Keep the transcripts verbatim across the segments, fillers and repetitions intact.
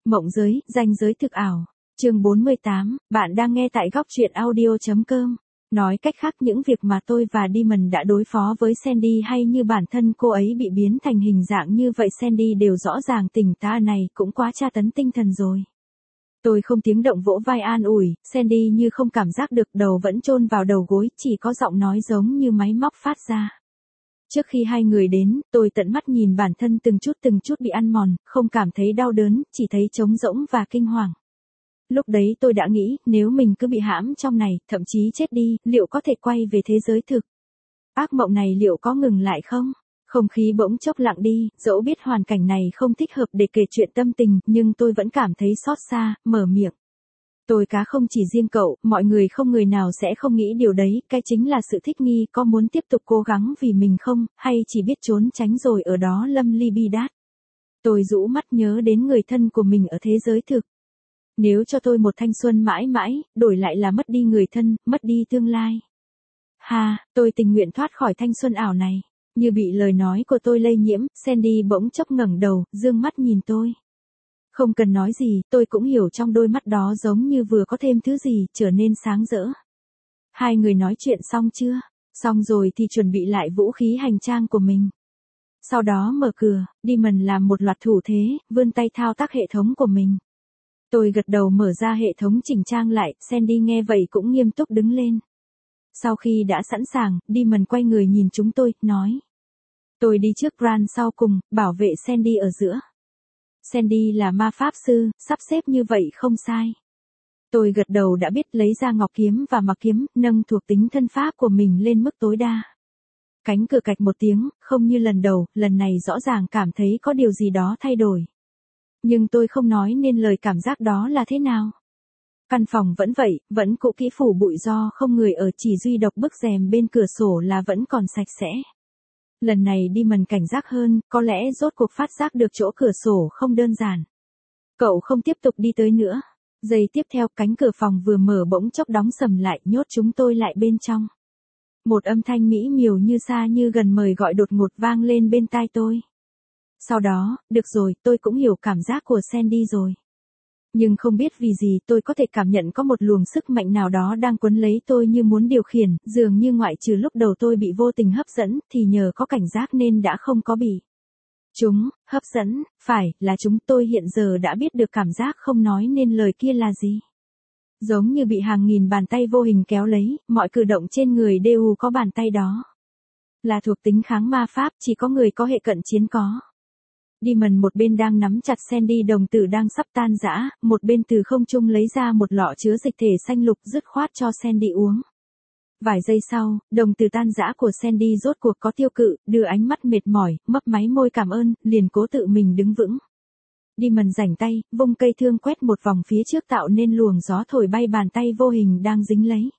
Mộng giới, ranh giới thực ảo. Chương bốn mươi tám, bạn đang nghe tại góc truyện audio chấm com. Nói cách khác, những việc mà tôi và Demon đã đối phó với Sandy hay như bản thân cô ấy bị biến thành hình dạng như vậy, Sandy đều rõ ràng. Tình ta này cũng quá tra tấn tinh thần rồi. Tôi không tiếng động vỗ vai an ủi, Sandy như không cảm giác được, đầu vẫn chôn vào đầu gối, chỉ có giọng nói giống như máy móc phát ra. Trước khi hai người đến, tôi tận mắt nhìn bản thân từng chút từng chút bị ăn mòn, không cảm thấy đau đớn, chỉ thấy trống rỗng và kinh hoàng. Lúc đấy tôi đã nghĩ, nếu mình cứ bị hãm trong này, thậm chí chết đi, liệu có thể quay về thế giới thực? Ác mộng này liệu có ngừng lại không? Không khí bỗng chốc lặng đi, dẫu biết hoàn cảnh này không thích hợp để kể chuyện tâm tình, nhưng tôi vẫn cảm thấy xót xa, mở miệng. Tôi cá không chỉ riêng cậu, mọi người không người nào sẽ không nghĩ điều đấy, cái chính là sự thích nghi, có muốn tiếp tục cố gắng vì mình không, hay chỉ biết trốn tránh rồi ở đó lâm ly bi đát. Tôi rũ mắt nhớ đến người thân của mình ở thế giới thực. Nếu cho tôi một thanh xuân mãi mãi, đổi lại là mất đi người thân, mất đi tương lai. Ha, tôi tình nguyện thoát khỏi thanh xuân ảo này. Như bị lời nói của tôi lây nhiễm, Sandy bỗng chốc ngẩng đầu, dương mắt nhìn tôi. Không cần nói gì, tôi cũng hiểu trong đôi mắt đó giống như vừa có thêm thứ gì, trở nên sáng rỡ. Hai người nói chuyện xong chưa? Xong rồi thì chuẩn bị lại vũ khí hành trang của mình. Sau đó mở cửa, Demon làm một loạt thủ thế, vươn tay thao tác hệ thống của mình. Tôi gật đầu mở ra hệ thống chỉnh trang lại, Sandy nghe vậy cũng nghiêm túc đứng lên. Sau khi đã sẵn sàng, Demon quay người nhìn chúng tôi, nói. Tôi đi trước, Grant sau cùng, bảo vệ Sandy ở giữa. Sandy là ma pháp sư, sắp xếp như vậy không sai. Tôi gật đầu đã biết, lấy ra ngọc kiếm và mặc kiếm, nâng thuộc tính thân pháp của mình lên mức tối đa. Cánh cửa cạch một tiếng, không như lần đầu, lần này rõ ràng cảm thấy có điều gì đó thay đổi. Nhưng tôi không nói nên lời cảm giác đó là thế nào. Căn phòng vẫn vậy, vẫn cũ kỹ phủ bụi do không người ở, chỉ duy độc bức rèm bên cửa sổ là vẫn còn sạch sẽ. Lần này Demon cảnh giác hơn, có lẽ rốt cuộc phát giác được chỗ cửa sổ không đơn giản. Cậu không tiếp tục đi tới nữa. Giây tiếp theo, cánh cửa phòng vừa mở bỗng chốc đóng sầm lại, nhốt chúng tôi lại bên trong. Một âm thanh mỹ miều như xa như gần mời gọi đột ngột vang lên bên tai tôi. Sau đó, được rồi, tôi cũng hiểu cảm giác của Sandy rồi. Nhưng không biết vì gì tôi có thể cảm nhận có một luồng sức mạnh nào đó đang quấn lấy tôi như muốn điều khiển, dường như ngoại trừ lúc đầu tôi bị vô tình hấp dẫn, thì nhờ có cảnh giác nên đã không có bị. Chúng, hấp dẫn, phải, là chúng. Tôi hiện giờ đã biết được cảm giác không nói nên lời kia là gì. Giống như bị hàng nghìn bàn tay vô hình kéo lấy, mọi cử động trên người đều có bàn tay đó. Là thuộc tính kháng ma pháp, chỉ có người có hệ cận chiến có. Demon một bên đang nắm chặt Sandy đồng tử đang sắp tan rã, một bên từ không trung lấy ra một lọ chứa dịch thể xanh lục dứt khoát cho Sandy uống. Vài giây sau, đồng tử tan rã của Sandy rốt cuộc có tiêu cự, đưa ánh mắt mệt mỏi, mấp máy môi cảm ơn, liền cố tự mình đứng vững. Demon rảnh tay, vung cây thương quét một vòng phía trước tạo nên luồng gió thổi bay bàn tay vô hình đang dính lấy.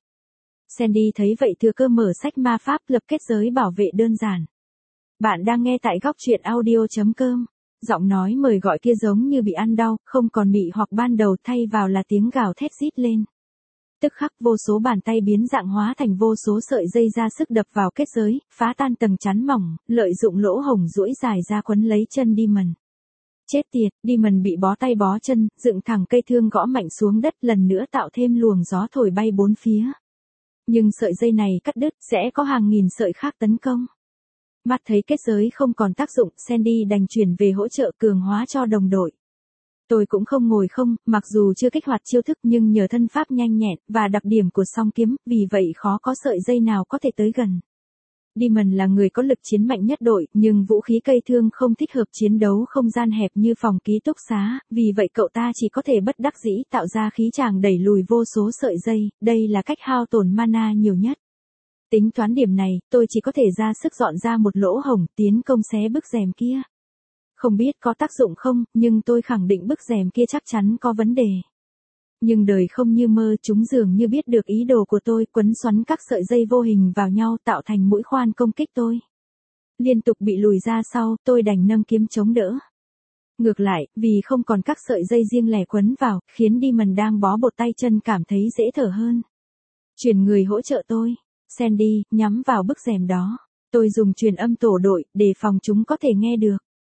Sandy thấy vậy thừa cơ mở sách ma pháp lập kết giới bảo vệ đơn giản. Bạn đang nghe tại góc truyện audio chấm com. Giọng nói mời gọi kia giống như bị ăn đau, không còn mị hoặc ban đầu, thay vào là tiếng gào thét rít lên. Tức khắc vô số bàn tay biến dạng hóa thành vô số sợi dây ra sức đập vào kết giới, phá tan tầng chắn mỏng, lợi dụng lỗ hổng duỗi dài ra quấn lấy chân Demon. Chết tiệt, Demon bị bó tay bó chân, dựng thẳng cây thương gõ mạnh xuống đất, lần nữa tạo thêm luồng gió thổi bay bốn phía. Nhưng sợi dây này cắt đứt, sẽ có hàng nghìn sợi khác tấn công. Mắt thấy kết giới không còn tác dụng, Sandy đành chuyển về hỗ trợ cường hóa cho đồng đội. Tôi cũng không ngồi không, mặc dù chưa kích hoạt chiêu thức nhưng nhờ thân pháp nhanh nhẹn và đặc điểm của song kiếm, vì vậy khó có sợi dây nào có thể tới gần. Demon là người có lực chiến mạnh nhất đội, nhưng vũ khí cây thương không thích hợp chiến đấu không gian hẹp như phòng ký túc xá, vì vậy cậu ta chỉ có thể bất đắc dĩ tạo ra khí tràng đẩy lùi vô số sợi dây, đây là cách hao tổn mana nhiều nhất. Tính toán điểm này, tôi chỉ có thể ra sức dọn ra một lỗ hổng, tiến công xé bức rèm kia. Không biết có tác dụng không, nhưng tôi khẳng định bức rèm kia chắc chắn có vấn đề. Nhưng đời không như mơ, chúng dường như biết được ý đồ của tôi, quấn xoắn các sợi dây vô hình vào nhau tạo thành mũi khoan công kích tôi. Liên tục bị lùi ra sau, tôi đành nâng kiếm chống đỡ. Ngược lại, vì không còn các sợi dây riêng lẻ quấn vào, khiến Demon đang bó bột tay chân cảm thấy dễ thở hơn. Chuyển người hỗ trợ tôi. Sandy, nhắm vào bức rèm đó. Tôi dùng truyền âm tổ đội, để phòng chúng có thể nghe được.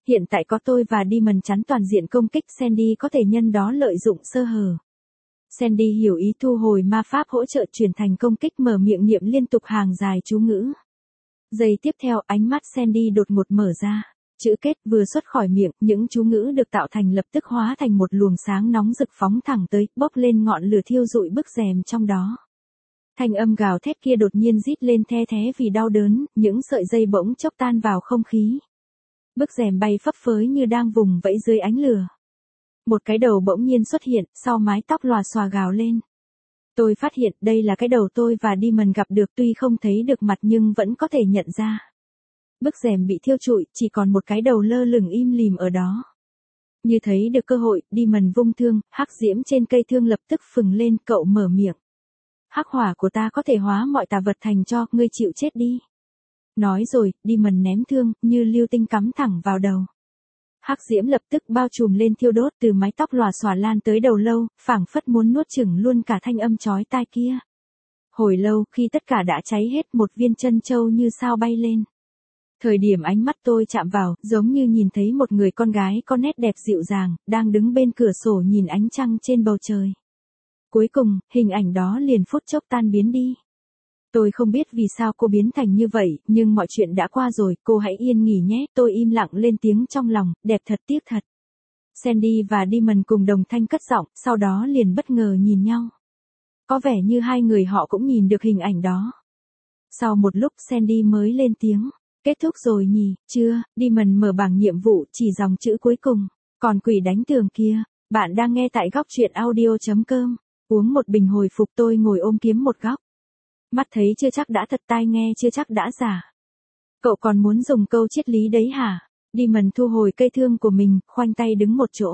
Hiện tại có tôi và Demon chắn toàn diện công kích, Sandy có thể nhân đó lợi dụng sơ hở. Sandy hiểu ý thu hồi ma pháp hỗ trợ chuyển thành công kích, mở miệng niệm liên tục hàng dài chú ngữ. Giây tiếp theo, ánh mắt Sandy đột ngột mở ra. Chữ kết vừa xuất khỏi miệng, những chú ngữ được tạo thành lập tức hóa thành một luồng sáng nóng rực phóng thẳng tới, bốc lên ngọn lửa thiêu rụi bức rèm trong đó. Thanh âm gào thét kia đột nhiên rít lên the thé vì đau đớn, những sợi dây bỗng chốc tan vào không khí. Bức rèm bay phấp phới như đang vùng vẫy dưới ánh lửa. Một cái đầu bỗng nhiên xuất hiện, sau mái tóc lòa xòa gào lên. Tôi phát hiện đây là cái đầu tôi và Demon gặp được, tuy không thấy được mặt nhưng vẫn có thể nhận ra. Bức rèm bị thiêu trụi, chỉ còn một cái đầu lơ lửng im lìm ở đó. Như thấy được cơ hội, Demon vung thương, hắc diễm trên cây thương lập tức phừng lên, cậu mở miệng. Hắc hỏa của ta có thể hóa mọi tà vật thành tro, ngươi chịu chết đi. Nói rồi, Demon ném thương, như lưu tinh cắm thẳng vào đầu. Hắc diễm lập tức bao trùm lên thiêu đốt, từ mái tóc lòa xòa lan tới đầu lâu, phảng phất muốn nuốt chửng luôn cả thanh âm chói tai kia. Hồi lâu, khi tất cả đã cháy hết, một viên chân châu như sao bay lên. Thời điểm ánh mắt tôi chạm vào, giống như nhìn thấy một người con gái có nét đẹp dịu dàng, đang đứng bên cửa sổ nhìn ánh trăng trên bầu trời. Cuối cùng, hình ảnh đó liền phút chốc tan biến đi. Tôi không biết vì sao cô biến thành như vậy, nhưng mọi chuyện đã qua rồi, cô hãy yên nghỉ nhé. Tôi im lặng lên tiếng trong lòng, đẹp thật, tiếc thật. Sandy và Demon cùng đồng thanh cất giọng, sau đó liền bất ngờ nhìn nhau. Có vẻ như hai người họ cũng nhìn được hình ảnh đó. Sau một lúc Sandy mới lên tiếng. Kết thúc rồi nhỉ, chưa? Demon mở bảng nhiệm vụ, chỉ dòng chữ cuối cùng. Còn quỷ đánh tường kia, bạn đang nghe tại góc truyện audio chấm com. Uống một bình hồi phục, tôi ngồi ôm kiếm một góc. Mắt thấy chưa chắc đã thật, tai nghe chưa chắc đã giả. Cậu còn muốn dùng câu triết lý đấy hả? Demon thu hồi cây thương của mình, khoanh tay đứng một chỗ.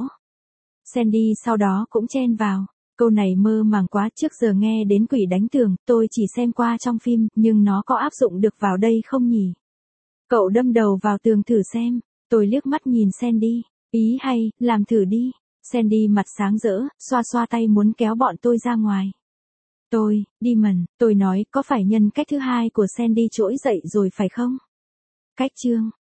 Sandy sau đó cũng chen vào. Câu này mơ màng quá, trước giờ nghe đến quỷ đánh tường, tôi chỉ xem qua trong phim, nhưng nó có áp dụng được vào đây không nhỉ? Cậu đâm đầu vào tường thử xem. Tôi liếc mắt nhìn Sandy. Ý hay, làm thử đi. Sandy mặt sáng rỡ, xoa xoa tay muốn kéo bọn tôi ra ngoài. Tôi, Demon, tôi nói, có phải nhân cách thứ hai của Sandy trỗi dậy rồi phải không? Cách chương.